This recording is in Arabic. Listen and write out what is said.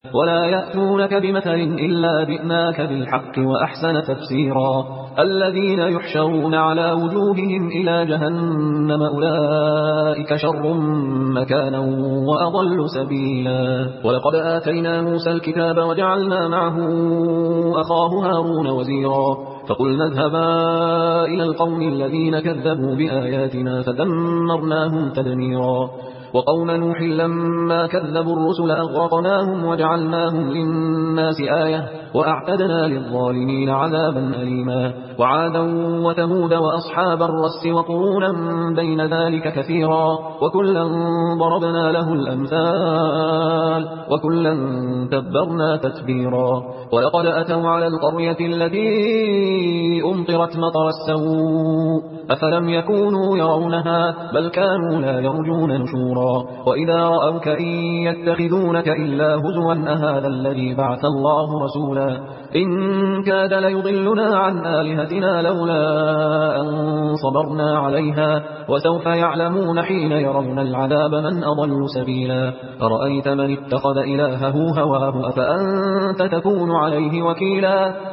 ولا يأتونك بمثل إلا جئناك بالحق وأحسن تفسيرا الذين يحشرون على وجوههم إلى جهنم أولئك شر مكانا وأضل سبيلا ولقد آتينا موسى الكتاب وجعلنا معه أخاه هارون وزيرا فقلنا اذهبا إلى القوم الذين كذبوا بآياتنا فدمرناهم تدميرا وقوم نوح لما كذبوا الرسل أغرقناهم وجعلناهم للناس آية وأعتدنا للظالمين عذابا أليما وعادا وثمود وأصحاب الرس وقرونا بين ذلك كثيرا وكلا ضربنا له الأمثال وكلا تبرنا تتبيرا ولقد أتوا على القرية التي أمطرت مطر السوء أفلم يكونوا يرونها بل كانوا لا يرجون نشورا وإذا رأوك إن يتخذونك إلا هزوا أهذا الذي بعث الله رسولا إن كاد ليضلنا عن آلهتنا لولا أن صبرنا عليها وسوف يعلمون حين يرون العذاب من أضل سبيلا أرأيت من اتخذ إلهه هواه أفأنت تكون عليه وكيلا